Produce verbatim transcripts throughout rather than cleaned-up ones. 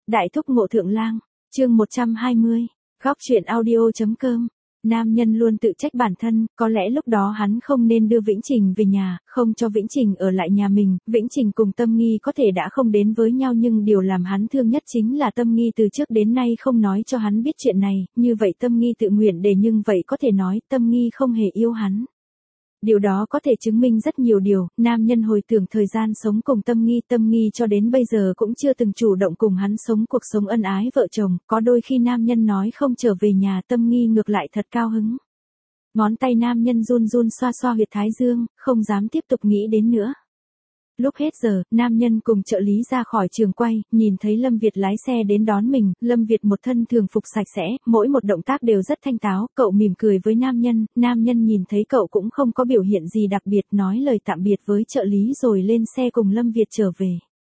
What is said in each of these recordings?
Đại thúc Ngộ Thượng Lang, chương một trăm hai mươi, góc truyện audio.com. Nam nhân luôn tự trách bản thân, có lẽ lúc đó hắn không nên đưa Vĩnh Trình về nhà, không cho Vĩnh Trình ở lại nhà mình. Vĩnh Trình cùng Tâm Nghi có thể đã không đến với nhau, nhưng điều làm hắn thương nhất chính là Tâm Nghi từ trước đến nay không nói cho hắn biết chuyện này, như vậy Tâm Nghi tự nguyện để, nhưng vậy có thể nói Tâm Nghi không hề yêu hắn. Điều đó có thể chứng minh rất nhiều điều. Nam nhân hồi tưởng thời gian sống cùng Tâm Nghi, Tâm Nghi cho đến bây giờ cũng chưa từng chủ động cùng hắn sống cuộc sống ân ái vợ chồng, có đôi khi nam nhân nói không trở về nhà, Tâm Nghi ngược lại thật cao hứng. Ngón tay nam nhân run run xoa xoa huyệt thái dương, không dám tiếp tục nghĩ đến nữa. Lúc hết giờ, nam nhân cùng trợ lý ra khỏi trường quay, nhìn thấy Lâm Việt lái xe đến đón mình. Lâm Việt một thân thường phục sạch sẽ, mỗi một động tác đều rất thanh táo. Cậu mỉm cười với nam nhân, nam nhân nhìn thấy cậu cũng không có biểu hiện gì đặc biệt, nói lời tạm biệt với trợ lý rồi lên xe cùng Lâm Việt trở về.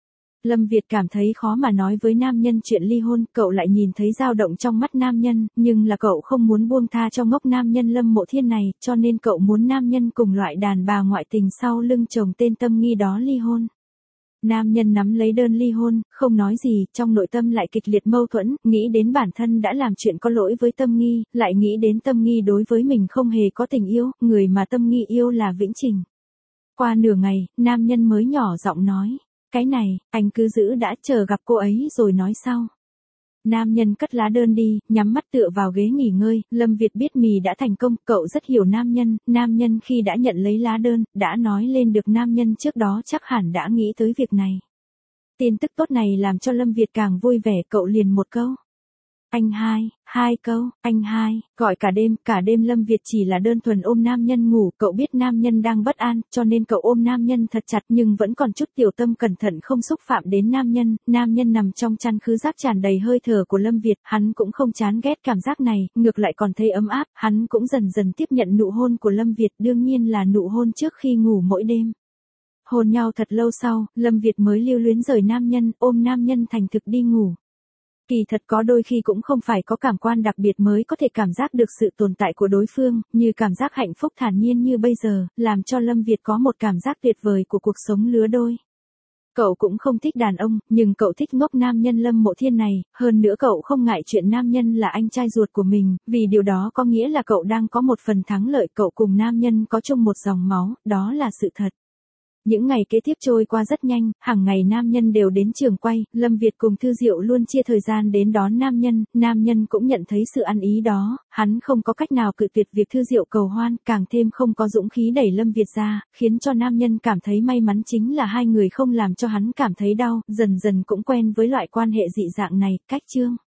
Lâm Việt cảm thấy khó mà nói với nam nhân chuyện ly hôn, cậu lại nhìn thấy dao động trong mắt nam nhân, nhưng là cậu không muốn buông tha cho ngốc nam nhân Lâm Mộ Thiên này, cho nên cậu muốn nam nhân cùng loại đàn bà ngoại tình sau lưng chồng tên Tâm Nghi đó ly hôn. Nam nhân nắm lấy đơn ly hôn, không nói gì, trong nội tâm lại kịch liệt mâu thuẫn, nghĩ đến bản thân đã làm chuyện có lỗi với Tâm Nghi, lại nghĩ đến Tâm Nghi đối với mình không hề có tình yêu, người mà Tâm Nghi yêu là Vĩnh Trình. Qua nửa ngày, nam nhân mới nhỏ giọng nói. Cái này, anh cứ giữ đã, chờ gặp cô ấy rồi nói sau. Nam nhân cất lá đơn đi, nhắm mắt tựa vào ghế nghỉ ngơi. Lâm Việt biết mì đã thành công, cậu rất hiểu nam nhân. Nam nhân khi đã nhận lấy lá đơn, đã nói lên được, nam nhân trước đó chắc hẳn đã nghĩ tới việc này. Tin tức tốt này làm cho Lâm Việt càng vui vẻ, cậu liền một câu. Anh hai, hai câu, anh hai, gọi cả đêm, cả đêm Lâm Việt chỉ là đơn thuần ôm nam nhân ngủ, cậu biết nam nhân đang bất an, cho nên cậu ôm nam nhân thật chặt, nhưng vẫn còn chút tiểu tâm cẩn thận không xúc phạm đến nam nhân. Nam nhân nằm trong chăn khứ giác tràn đầy hơi thở của Lâm Việt, hắn cũng không chán ghét cảm giác này, ngược lại còn thấy ấm áp, hắn cũng dần dần tiếp nhận nụ hôn của Lâm Việt, đương nhiên là nụ hôn trước khi ngủ mỗi đêm. Hôn nhau thật lâu sau, Lâm Việt mới lưu luyến rời nam nhân, ôm nam nhân thành thực đi ngủ. Kỳ thật có đôi khi cũng không phải có cảm quan đặc biệt mới có thể cảm giác được sự tồn tại của đối phương, như cảm giác hạnh phúc thản nhiên như bây giờ, làm cho Lâm Việt có một cảm giác tuyệt vời của cuộc sống lứa đôi. Cậu cũng không thích đàn ông, nhưng cậu thích ngốc nam nhân Lâm Mộ Thiên này, hơn nữa cậu không ngại chuyện nam nhân là anh trai ruột của mình, vì điều đó có nghĩa là cậu đang có một phần thắng lợi, cậu cùng nam nhân có chung một dòng máu, đó là sự thật. Những ngày kế tiếp trôi qua rất nhanh, hàng ngày nam nhân đều đến trường quay, Lâm Việt cùng Thư Diệu luôn chia thời gian đến đón nam nhân, nam nhân cũng nhận thấy sự ăn ý đó, hắn không có cách nào cự tuyệt việc Thư Diệu cầu hoan, càng thêm không có dũng khí đẩy Lâm Việt ra, khiến cho nam nhân cảm thấy may mắn chính là hai người không làm cho hắn cảm thấy đau, dần dần cũng quen với loại quan hệ dị dạng này. Cách chương